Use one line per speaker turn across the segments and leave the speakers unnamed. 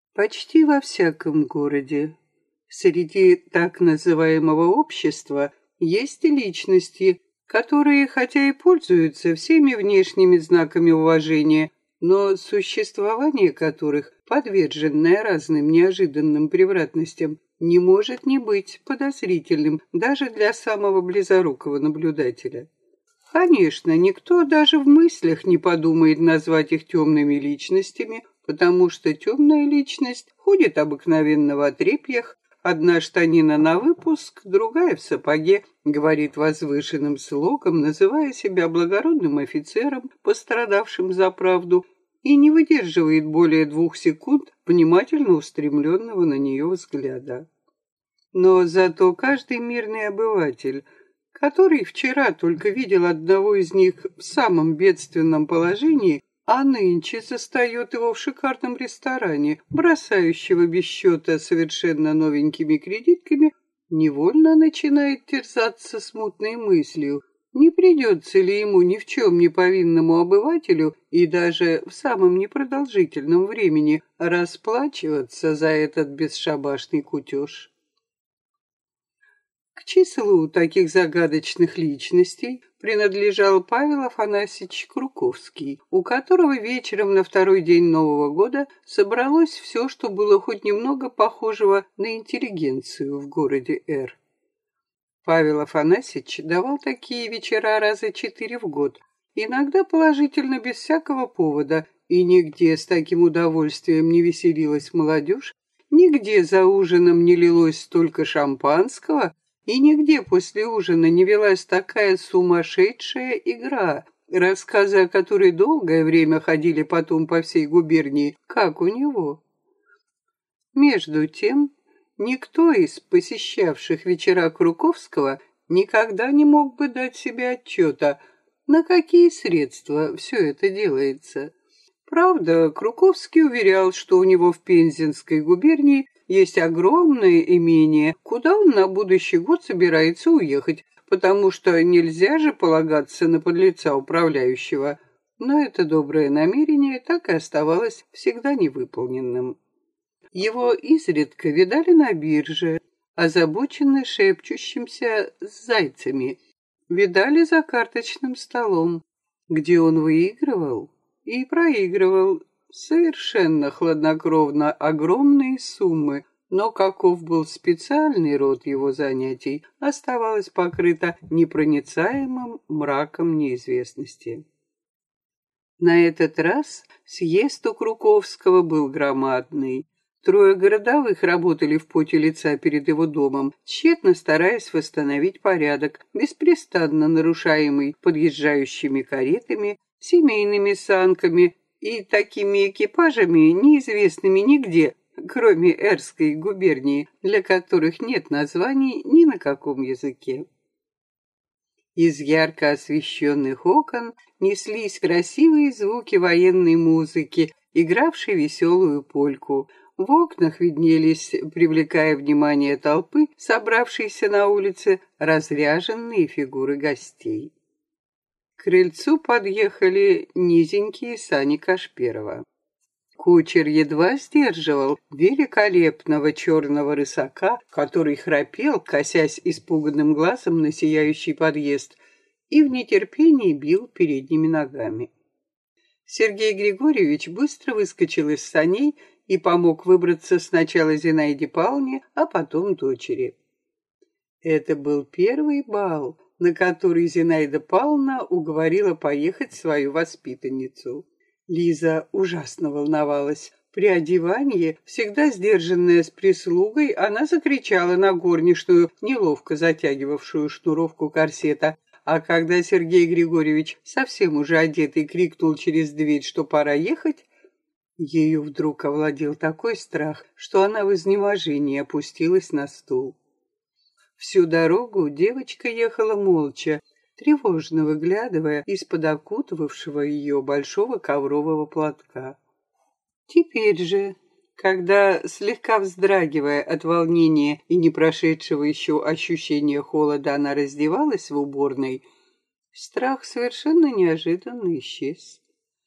Почти во всяком городе среди так называемого общества есть и личности, которые, хотя и пользуются всеми внешними знаками уважения, но существование которых, подверженное разным неожиданным превратностям, не может не быть подозрительным даже для самого близорукого наблюдателя. Конечно, никто даже в мыслях не подумает назвать их темными личностями, потому что темная личность ходит обыкновенно в отрепьях, одна штанина на выпуск, другая в сапоге, говорит возвышенным слогом, называя себя благородным офицером, пострадавшим за правду, и не выдерживает более 2 секунд внимательно устремленного на нее взгляда. Но зато каждый мирный обыватель, который вчера только видел одного из них в самом бедственном положении, а нынче застает его в шикарном ресторане, бросающего без счета совершенно новенькими кредитками, невольно начинает терзаться смутной мыслью, не придется ли ему ни в чем не повинному обывателю и даже в самом непродолжительном времени расплачиваться за этот бесшабашный кутеж. К числу таких загадочных личностей принадлежал Павел Афанасьевич Круковский, у которого вечером на второй день Нового года собралось все, что было хоть немного похожего на интеллигенцию в городе Р. Павел Афанасьевич давал такие вечера раза 4 в год, иногда положительно без всякого повода, и нигде с таким удовольствием не веселилась молодежь, нигде за ужином не лилось столько шампанского, и нигде после ужина не велась такая сумасшедшая игра, рассказы о которой долгое время ходили потом по всей губернии, как у него. Между тем, никто из посещавших вечера Круковского никогда не мог бы дать себе отчета, на какие средства все это делается. Правда, Круковский уверял, что у него в Пензенской губернии есть огромное имение, куда он на будущий год собирается уехать, потому что нельзя же полагаться на подлеца управляющего. Но это доброе намерение так и оставалось всегда невыполненным. Его изредка видали на бирже, озабоченно шепчущимся с зайцами. Видали за карточным столом, где он выигрывал и проигрывал совершенно хладнокровно огромные суммы, но каков был специальный род его занятий, оставалось покрыто непроницаемым мраком неизвестности. На этот раз съезд у Круковского был громадный. 3 городовых работали в поте лица перед его домом, тщетно стараясь восстановить порядок, беспрестанно нарушаемый подъезжающими каретами, семейными санками и такими экипажами, неизвестными нигде, кроме Эрской губернии, для которых нет названий ни на каком языке. Из ярко освещенных окон неслись красивые звуки военной музыки, игравшей веселую польку. В окнах виднелись, привлекая внимание толпы, собравшиеся на улице, разряженные фигуры гостей. К крыльцу подъехали низенькие сани Кашперова. Кучер едва сдерживал великолепного черного рысака, который храпел, косясь испуганным глазом на сияющий подъезд, и в нетерпении бил передними ногами. Сергей Григорьевич быстро выскочил из саней и помог выбраться сначала Зинаиде Павловне, а потом дочери. Это был первый бал, на который Зинаида Павловна уговорила поехать свою воспитанницу. Лиза ужасно волновалась. При одевании, всегда сдержанная с прислугой, она закричала на горничную, неловко затягивавшую шнуровку корсета. А когда Сергей Григорьевич, совсем уже одетый, крикнул через дверь, что пора ехать, ею вдруг овладел такой страх, что она в изнеможении опустилась на стул. Всю дорогу девочка ехала молча, тревожно выглядывая из-под окутывавшего ее большого коврового платка. Теперь же, когда, слегка вздрагивая от волнения и не прошедшего еще ощущения холода, она раздевалась в уборной, страх совершенно неожиданно исчез.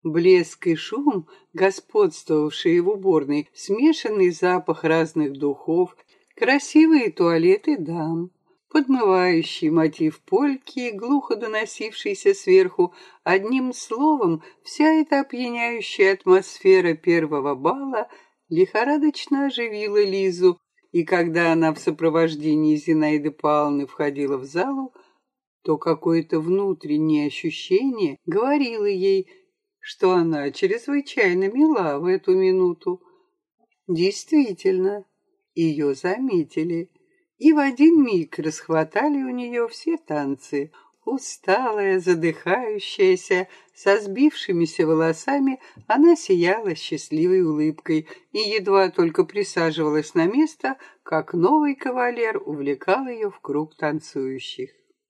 Блеск и шум, господствовавшие в уборной, смешанный запах разных духов, красивые туалеты дам, подмывающий мотив польки, глухо доносившийся сверху. Одним словом, вся эта опьяняющая атмосфера первого бала лихорадочно оживила Лизу, и когда она в сопровождении Зинаиды Павловны входила в залу, то какое-то внутреннее ощущение говорило ей, что она чрезвычайно мила в эту минуту. Действительно, ее заметили, и в один миг расхватали у нее все танцы. Усталая, задыхающаяся, со сбившимися волосами, она сияла счастливой улыбкой и едва только присаживалась на место, как новый кавалер увлекал ее в круг танцующих.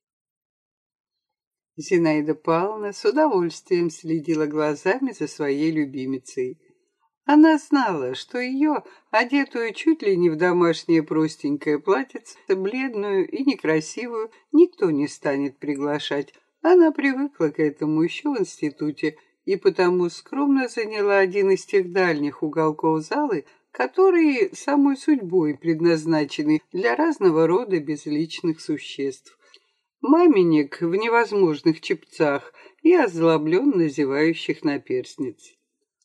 Зинаида Павловна с удовольствием следила глазами за своей любимицей. Она знала, что ее, одетую чуть ли не в домашнее простенькое платьице, бледную и некрасивую, никто не станет приглашать. Она привыкла к этому еще в институте и потому скромно заняла один из тех дальних уголков залы, которые самой судьбой предназначены для разного рода безличных существ. Маменек в невозможных чепцах и озлобленно зевающих наперстниц.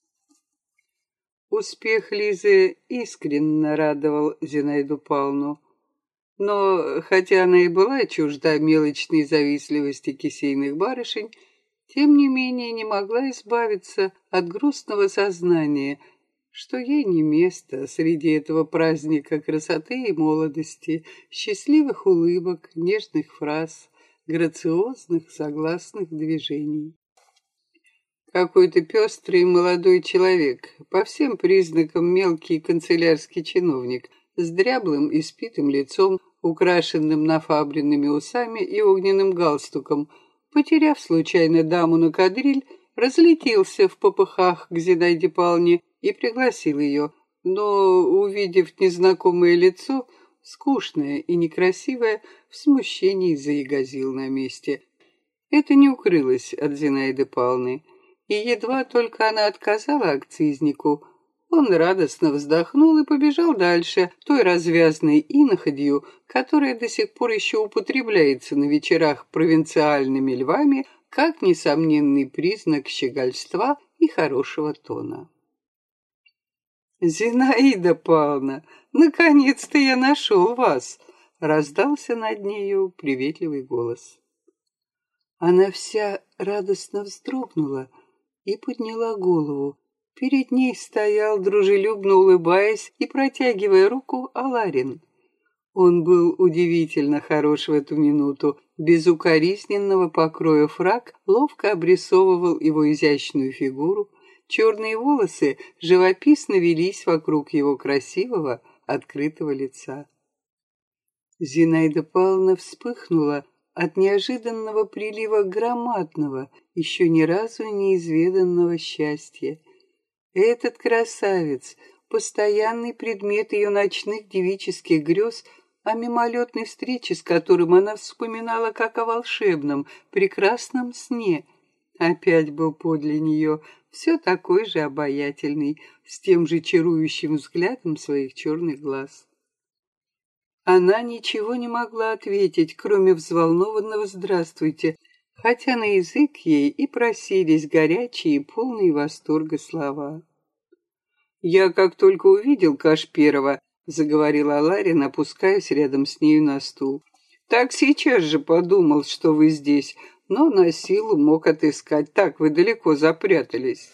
Успех Лизы искренне радовал Зинаиду Павловну. Но, хотя она и была чужда мелочной завистливости кисейных барышень, тем не менее не могла избавиться от грустного сознания, что ей не место среди этого праздника красоты и молодости, счастливых улыбок, нежных фраз, грациозных согласных движений. Какой-то пестрый молодой человек, по всем признакам мелкий канцелярский чиновник, с дряблым и спитым лицом, украшенным нафабренными усами и огненным галстуком, потеряв случайно даму на кадриль, разлетелся в попыхах к Зинаиде Павловне и пригласил ее, но, увидев незнакомое лицо, скучное и некрасивое, в смущении заягозил на месте. Это не укрылось от Зинаиды Павловны, и едва только она отказала акцизнику, он радостно вздохнул и побежал дальше, той развязной иноходью, которая до сих пор еще употребляется на вечерах провинциальными львами как несомненный признак щегольства и хорошего тона. «Зинаида Павловна, наконец-то я нашел вас!» — раздался над нею приветливый голос. Она вся радостно вздрогнула и подняла голову. Перед ней стоял, дружелюбно улыбаясь и протягивая руку, Аларин. Он был удивительно хорош в эту минуту. Без укоризненного покроя фрак ловко обрисовывал его изящную фигуру. Черные волосы живописно велись вокруг его красивого, открытого лица. Зинаида Павловна вспыхнула от неожиданного прилива громадного, еще ни разу неизведанного счастья. Этот красавец, постоянный предмет ее ночных девических грез, о мимолетной встрече, с которым она вспоминала как о волшебном, прекрасном сне, опять был подле нее, все такой же обаятельный, с тем же чарующим взглядом своих черных глаз. Она ничего не могла ответить, кроме взволнованного «здравствуйте», хотя на язык ей и просились горячие и полные восторга слова. «Я как только увидел Кашперова», — заговорила Аларин, опускаясь рядом с нею на стул, «так сейчас же подумал, что вы здесь, но на силу мог отыскать, так вы далеко запрятались».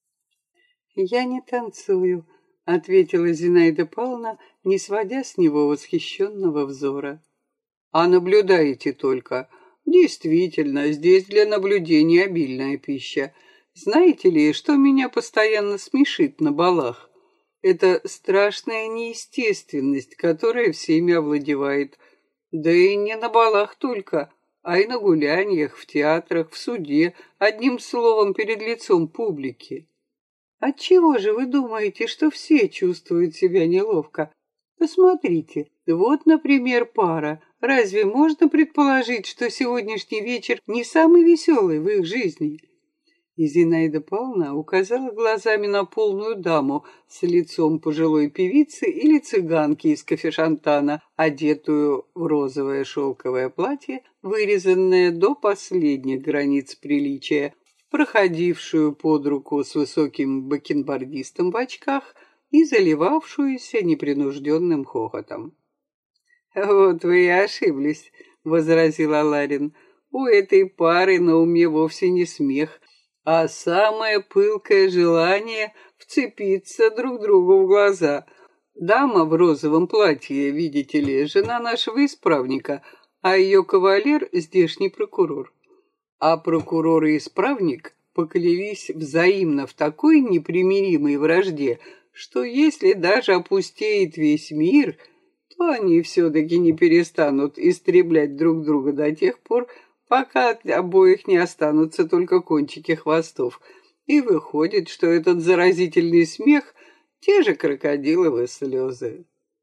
«Я не танцую», — ответила Зинаида Павловна, не сводя с него восхищенного взора. «А наблюдаете только. Действительно, здесь для наблюдения обильная пища. Знаете ли, что меня постоянно смешит на балах? Это страшная неестественность, которая всеми овладевает. Да и не на балах только, а и на гуляньях, в театрах, в суде, одним словом, перед лицом публики. Отчего же вы думаете, что все чувствуют себя неловко? Посмотрите, вот, например, пара. Разве можно предположить, что сегодняшний вечер не самый веселый в их жизни? И Зинаида Павловна указала глазами на полную даму с лицом пожилой певицы или цыганки из кафешантана, одетую в розовое шелковое платье, вырезанное до последних границ приличия, проходившую под руку с высоким бакенбардистом в очках и заливавшуюся непринужденным хохотом. «Вот вы и ошиблись», — возразил Аларин. «У этой пары на уме вовсе не смех, а самое пылкое желание вцепиться друг другу в глаза. Дама в розовом платье, видите ли, жена нашего исправника, а ее кавалер — здешний прокурор. А прокурор и исправник поклялись взаимно в такой непримиримой вражде, что если даже опустеет весь мир, то они все-таки не перестанут истреблять друг друга до тех пор, пока от обоих не останутся только кончики хвостов. И выходит, что этот заразительный смех — те же крокодиловые слезы.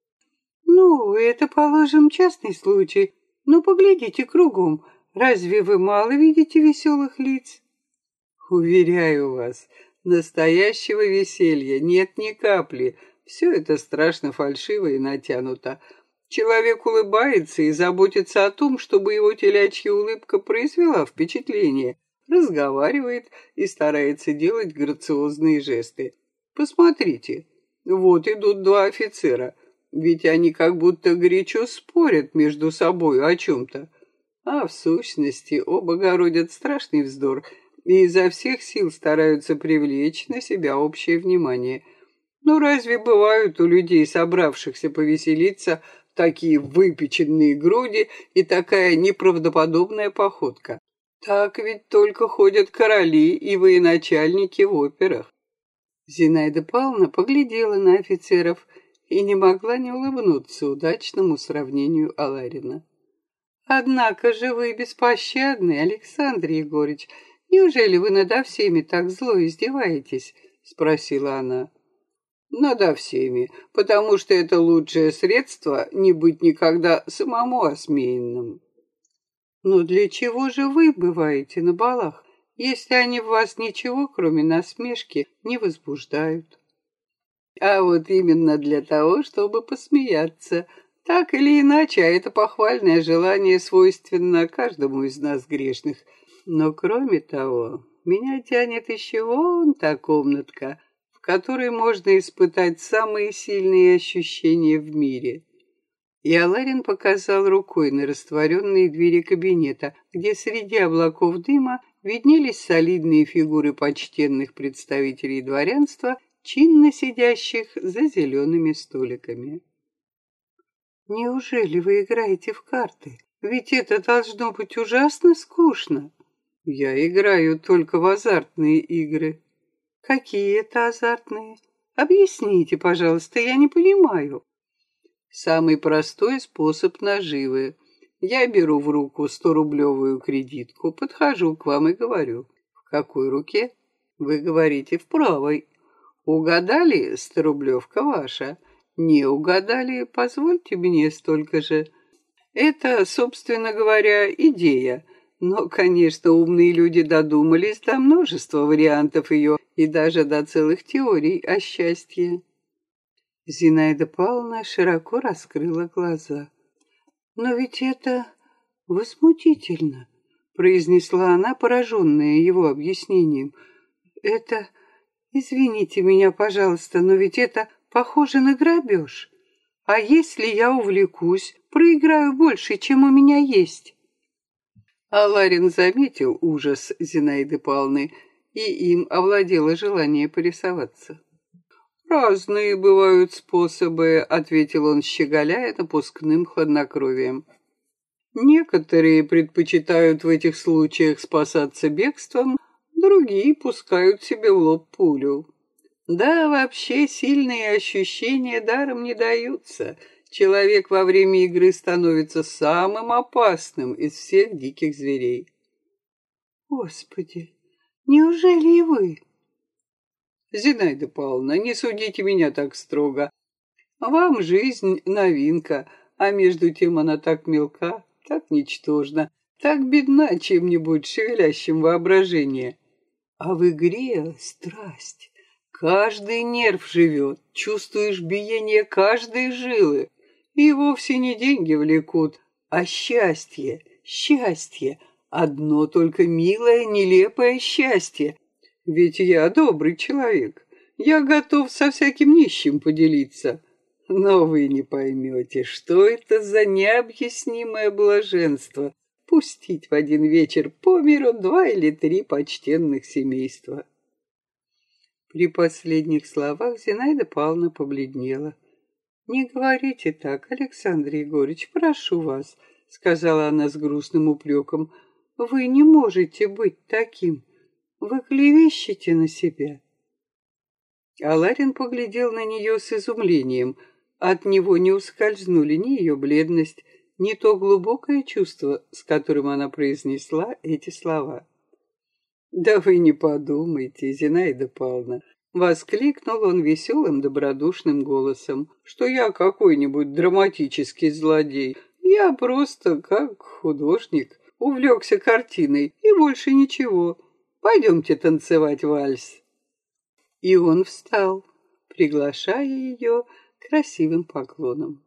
Ну, это, положим, частный случай. Но поглядите кругом. Разве вы мало видите веселых лиц? Уверяю вас, настоящего веселья нет ни капли. Все это страшно фальшиво и натянуто. Человек улыбается и заботится о том, чтобы его телячья улыбка произвела впечатление, разговаривает и старается делать грациозные жесты. Посмотрите, вот идут два офицера, ведь они как будто горячо спорят между собой о чем-то. А в сущности оба городят страшный вздор и изо всех сил стараются привлечь на себя общее внимание. Но разве бывают у людей, собравшихся повеселиться, такие выпеченные груди и такая неправдоподобная походка? Так ведь только ходят короли и военачальники в операх. Зинаида Павловна поглядела на офицеров и не могла не улыбнуться удачному сравнению Аларина. «Однако же вы беспощадный, Александр Егорыч. Неужели вы надо всеми так зло издеваетесь?» — спросила она. «Надо всеми, потому что это лучшее средство не быть никогда самому осмеянным». «Но для чего же вы бываете на балах, если они в вас ничего, кроме насмешки, не возбуждают?» «А вот именно для того, чтобы посмеяться. Так или иначе, а это похвальное желание свойственно каждому из нас грешных. Но кроме того, меня тянет еще вон та комнатка, в которой можно испытать самые сильные ощущения в мире». И Аларин показал рукой на растворенные двери кабинета, где среди облаков дыма виднелись солидные фигуры почтенных представителей дворянства, чинно сидящих за зелеными столиками. «Неужели вы играете в карты? Ведь это должно быть ужасно скучно». «Я играю только в азартные игры». «Какие это азартные? Объясните, пожалуйста, я не понимаю». «Самый простой способ наживы. Я беру в руку 100-рублевую кредитку, подхожу к вам и говорю: в какой руке? Вы говорите: в правой. Угадали, 100-рублевка ваша. Не угадали, позвольте мне столько же. Это, собственно говоря, идея. Но, конечно, умные люди додумались до множества вариантов ее и даже до целых теорий о счастье». Зинаида Павловна широко раскрыла глаза. «Но ведь это возмутительно», — произнесла она, пораженная его объяснением. «Это, извините меня, пожалуйста, но ведь это похоже на грабеж. А если я увлекусь, проиграю больше, чем у меня есть?» Аларин заметил ужас Зинаиды Павловны, и им овладело желание порисоваться. «Разные бывают способы», — ответил он, щеголяя напускным хладнокровием. «Некоторые предпочитают в этих случаях спасаться бегством, другие пускают себе в лоб пулю. Да, вообще сильные ощущения даром не даются. Человек во время игры становится самым опасным из всех диких зверей». «Господи, неужели и вы?» «Зинаида Павловна, не судите меня так строго. Вам жизнь новинка, а между тем она так мелка, так ничтожна, так бедна чем-нибудь шевелящим воображение. А в игре страсть. Каждый нерв живет, чувствуешь биение каждой жилы. И вовсе не деньги влекут, а счастье, счастье. Одно только милое, нелепое счастье. Ведь я добрый человек. Я готов со всяким нищим поделиться. Но вы не поймете, что это за необъяснимое блаженство пустить в один вечер по миру 2 или 3 почтенных семейства. При последних словах Зинаида Павловна побледнела. «Не говорите так, Александр Егорыч, прошу вас», — сказала она с грустным упреком. «Вы не можете быть таким. Вы клевещете на себя». А Ларин поглядел на нее с изумлением. От него не ускользнули ни ее бледность, ни то глубокое чувство, с которым она произнесла эти слова. «Да вы не подумайте, Зинаида Павловна», — воскликнул он веселым добродушным голосом, «что я какой-нибудь драматический злодей. Я просто, как художник, увлекся картиной и больше ничего. Пойдемте танцевать вальс». И он встал, приглашая ее красивым поклоном.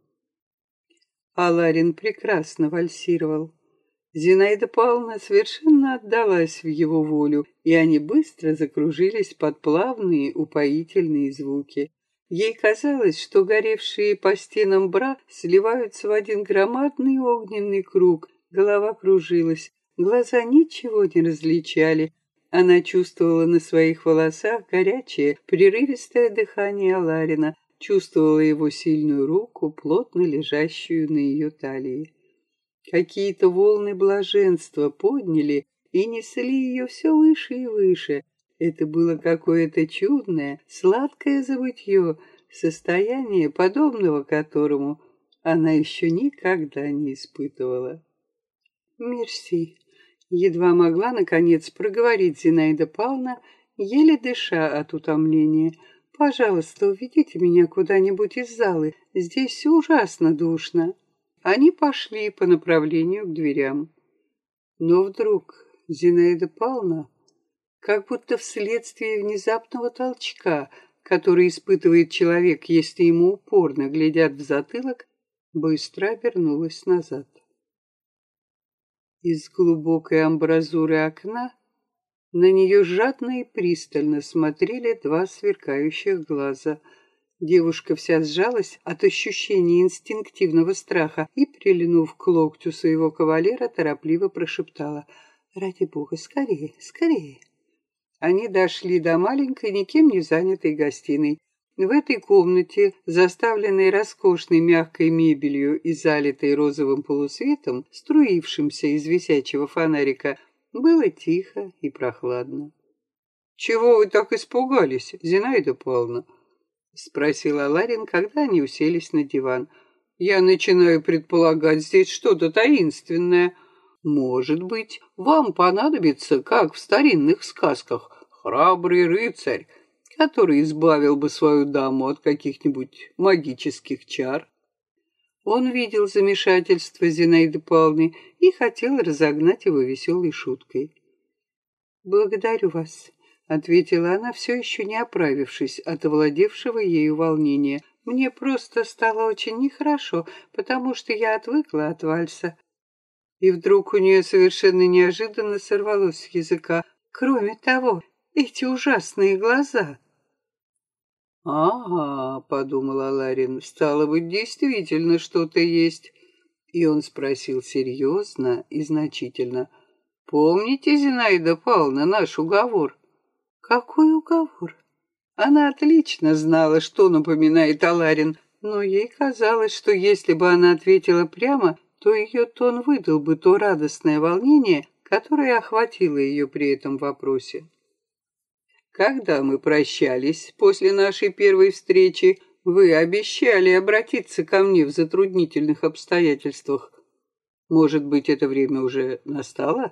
А Ларин прекрасно вальсировал. Зинаида Павловна совершенно отдалась в его волю, и они быстро закружились под плавные упоительные звуки. Ей казалось, что горевшие по стенам бра сливаются в один громадный огненный круг. Голова кружилась, глаза ничего не различали. Она чувствовала на своих волосах горячее, прерывистое дыхание Ларина, чувствовала его сильную руку, плотно лежащую на ее талии. Какие-то волны блаженства подняли и несли ее все выше и выше. Это было какое-то чудное, сладкое забытье, состояние, подобного которому она еще никогда не испытывала. «Мерси», — едва могла, наконец, проговорить Зинаида Павловна, еле дыша от утомления. «Пожалуйста, уведите меня куда-нибудь из залы. Здесь ужасно душно». Они пошли по направлению к дверям. Но вдруг Зинаида Павловна, как будто вследствие внезапного толчка, который испытывает человек, если ему упорно глядят в затылок, быстро обернулась назад. Из глубокой амбразуры окна на нее жадно и пристально смотрели 2 сверкающих глаза. Девушка вся сжалась от ощущения инстинктивного страха и, прильнув к локтю своего кавалера, торопливо прошептала: «Ради бога, скорее, скорее!» Они дошли до маленькой, никем не занятой гостиной. В этой комнате, заставленной роскошной мягкой мебелью и залитой розовым полусветом, струившимся из висячего фонарика, было тихо и прохладно. «Чего вы так испугались, Зинаида Павловна?» — спросила Ларин, когда они уселись на диван. «Я начинаю предполагать здесь что-то таинственное. Может быть, вам понадобится, как в старинных сказках, храбрый рыцарь, который избавил бы свою даму от каких-нибудь магических чар». Он видел замешательство Зинаиды Павловны и хотел разогнать его веселой шуткой. «Благодарю вас», — ответила она, все еще не оправившись от овладевшего ею волнения. «Мне просто стало очень нехорошо, потому что я отвыкла от вальса». И вдруг у нее совершенно неожиданно сорвалось с языка: «Кроме того, эти ужасные глаза». «Ага», — подумала Ларин, — «стало быть, действительно что-то есть». И он спросил серьезно и значительно: «Помните, Зинаида Павловна, наш уговор?» «Какой уговор?» Она отлично знала, что напоминает Аларин, но ей казалось, что если бы она ответила прямо, то ее тон выдал бы то радостное волнение, которое охватило ее при этом вопросе. «Когда мы прощались после нашей первой встречи, вы обещали обратиться ко мне в затруднительных обстоятельствах. Может быть, это время уже настало?»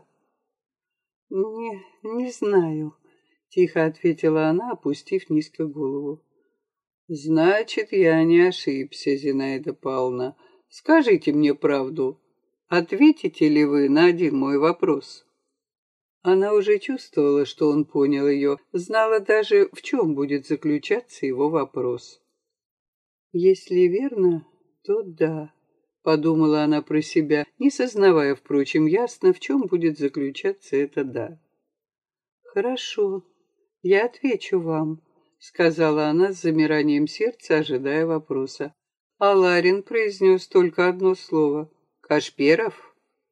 «Не знаю», — тихо ответила она, опустив низко голову. «Значит, я не ошибся, Зинаида Павловна. Скажите мне правду. Ответите ли вы на один мой вопрос?» Она уже чувствовала, что он понял ее, знала даже, в чем будет заключаться его вопрос. «Если верно, то да», — подумала она про себя, не сознавая, впрочем, ясно, в чем будет заключаться это «да». «Хорошо, я отвечу вам», — сказала она с замиранием сердца, ожидая вопроса. А Ларин произнес только одно слово. «Кашперов?»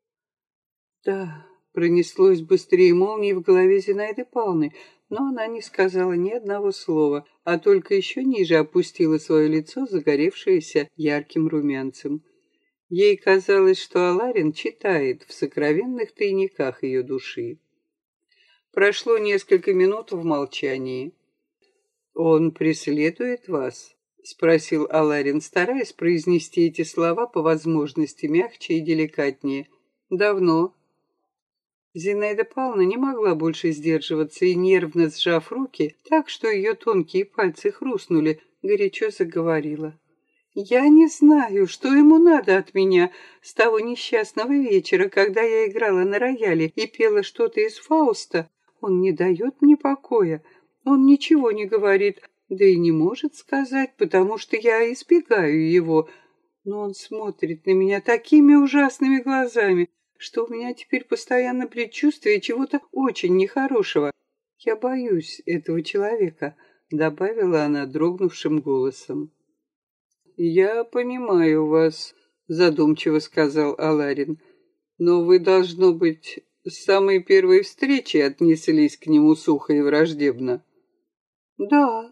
«Да», — пронеслось быстрее молнии в голове Зинаиды Павловны, но она не сказала ни одного слова, а только еще ниже опустила свое лицо, загоревшееся ярким румянцем. Ей казалось, что Аларин читает в сокровенных тайниках ее души. Прошло несколько минут в молчании. «Он преследует вас?» — спросил Аларин, стараясь произнести эти слова по возможности мягче и деликатнее. «Давно?» Зинаида Павловна не могла больше сдерживаться и, нервно сжав руки, так что ее тонкие пальцы хрустнули, горячо заговорила. «Я не знаю, что ему надо от меня с того несчастного вечера, когда я играла на рояле и пела что-то из Фауста. Он не дает мне покоя. Он ничего не говорит, да и не может сказать, потому что я избегаю его. Но он смотрит на меня такими ужасными глазами, что у меня теперь постоянно предчувствие чего-то очень нехорошего. Я боюсь этого человека», — добавила она дрогнувшим голосом. «Я понимаю вас», — задумчиво сказал Аларин, «но вы, должно быть, с самой первой встречи отнеслись к нему сухо и враждебно». «Да».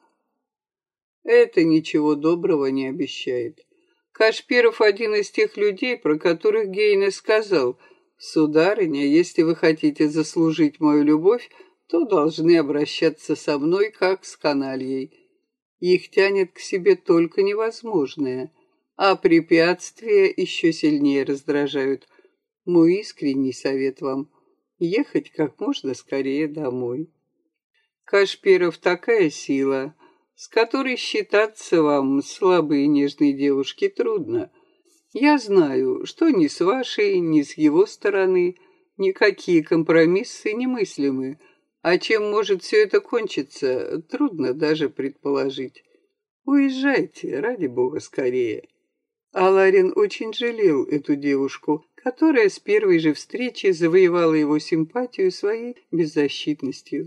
«Это ничего доброго не обещает. Кашперов один из тех людей, про которых Гейне сказал: «Сударыня, если вы хотите заслужить мою любовь, то должны обращаться со мной, как с канальей». Их тянет к себе только невозможное, а препятствия еще сильнее раздражают. Мой искренний совет вам — ехать как можно скорее домой. Кашперов такая сила, с которой считаться вам, слабой и нежной девушке, трудно. Я знаю, что ни с вашей, ни с его стороны никакие компромиссы немыслимы, а чем может все это кончиться, трудно даже предположить. Уезжайте, ради бога, скорее. Аларин очень жалел эту девушку, которая с первой же встречи завоевала его симпатию своей беззащитностью.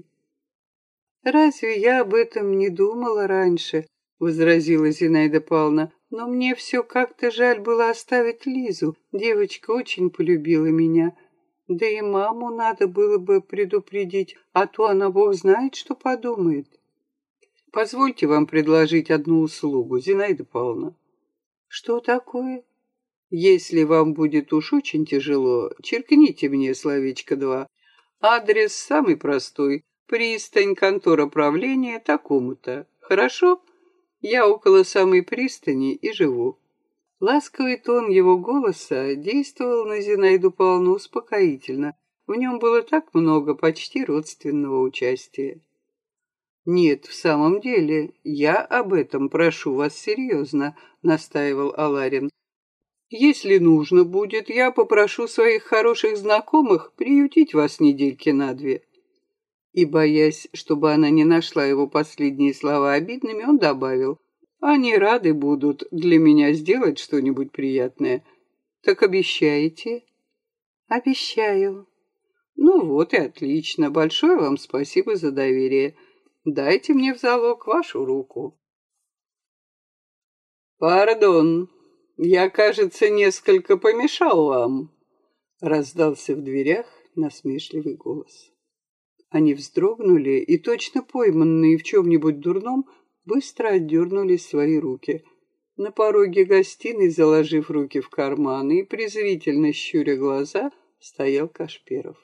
«Разве я об этом не думала раньше?» — возразила Зинаида Павловна. «Но мне все как-то жаль было оставить Лизу. Девочка очень полюбила меня. Да и маму надо было бы предупредить, а то она бог знает, что подумает». «Позвольте вам предложить одну услугу, Зинаида Павловна». «Что такое?» «Если вам будет уж очень тяжело, черкните мне словечко 2. Адрес самый простой. Пристань, контора правления, такому-то. Хорошо? Я около самой пристани и живу». Ласковый тон его голоса действовал на Зинаиду Павловну успокоительно. В нем было так много почти родственного участия. «Нет, в самом деле, я об этом прошу вас серьезно», — настаивал Аларин. «Если нужно будет, я попрошу своих хороших знакомых приютить вас недельки на 2». И, боясь, чтобы она не нашла его последние слова обидными, он добавил: «Они рады будут для меня сделать что-нибудь приятное. Так обещаете?» «Обещаю». «Ну вот и отлично. Большое вам спасибо за доверие. Дайте мне в залог вашу руку». «Пардон, я, кажется, несколько помешал вам», — раздался в дверях насмешливый голос. Они вздрогнули и, точно пойманные в чем-нибудь дурном, быстро отдернули свои руки. На пороге гостиной, заложив руки в карманы и презрительно щуря глаза, стоял Кашперов.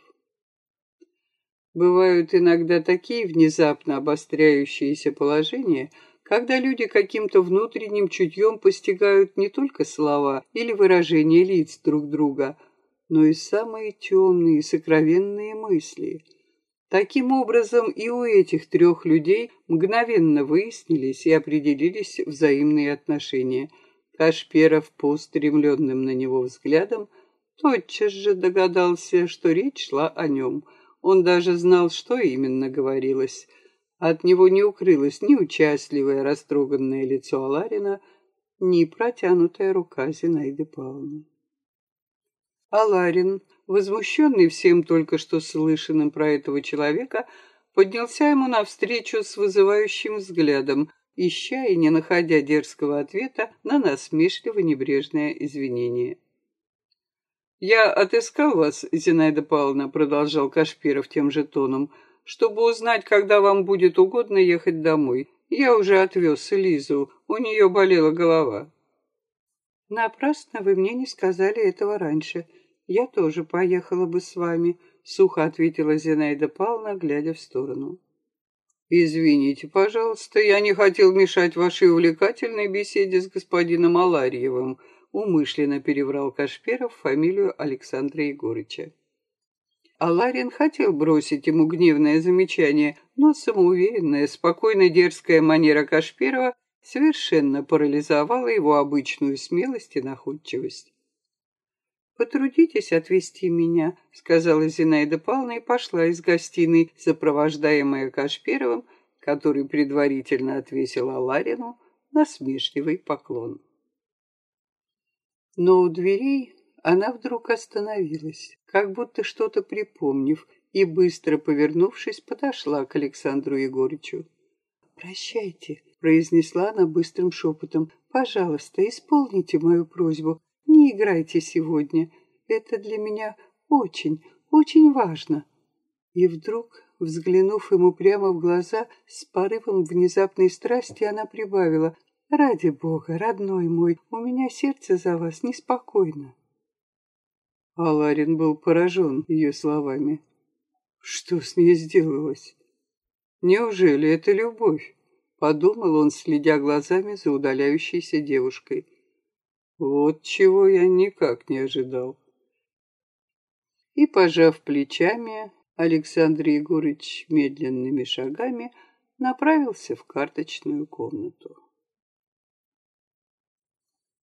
Бывают иногда такие внезапно обостряющиеся положения, когда люди каким-то внутренним чутьем постигают не только слова или выражения лиц друг друга, но и самые темные и сокровенные мысли. Таким образом, и у этих 3 людей мгновенно выяснились и определились взаимные отношения. Кашперов, по устремленным на него взглядам, тотчас же догадался, что речь шла о нем. Он даже знал, что именно говорилось. От него не укрылось ни участливое, растроганное лицо Аларина, ни протянутая рука Зинаиды Павловны. Аларин, возмущенный всем только что слышанным про этого человека, поднялся ему навстречу с вызывающим взглядом, ища и не находя дерзкого ответа на насмешливо-небрежное извинение. «Я отыскал вас, Зинаида Павловна», — продолжал Кашпиров тем же тоном, «чтобы узнать, когда вам будет угодно ехать домой. Я уже отвез Лизу, у нее болела голова». «Напрасно вы мне не сказали этого раньше. Я тоже поехала бы с вами», — сухо ответила Зинаида Павловна, глядя в сторону. «Извините, пожалуйста, я не хотел мешать вашей увлекательной беседе с господином Аларьевым», — умышленно переврал Кашпиров фамилию Александра Егорыча. Аларин хотел бросить ему гневное замечание, но самоуверенная, спокойно дерзкая манера Кашпирова совершенно парализовала его обычную смелость и находчивость. «Потрудитесь отвезти меня», — сказала Зинаида Павловна и пошла из гостиной, сопровождаемая Кашпировым, который предварительно отвесил Аларину насмешливый поклон. Но у дверей она вдруг остановилась, как будто что-то припомнив, и, быстро повернувшись, подошла к Александру Егорычу. «Прощайте», — произнесла она быстрым шепотом, — «пожалуйста, исполните мою просьбу, не играйте сегодня, это для меня очень, очень важно». И вдруг, взглянув ему прямо в глаза, с порывом внезапной страсти, она прибавила: «Ради Бога, родной мой, у меня сердце за вас неспокойно». Аларин был поражен ее словами. Что с ней сделалось? Неужели это любовь? Подумал он, следя глазами за удаляющейся девушкой. Вот чего я никак не ожидал. И, пожав плечами, Александр Егорыч медленными шагами направился в карточную комнату.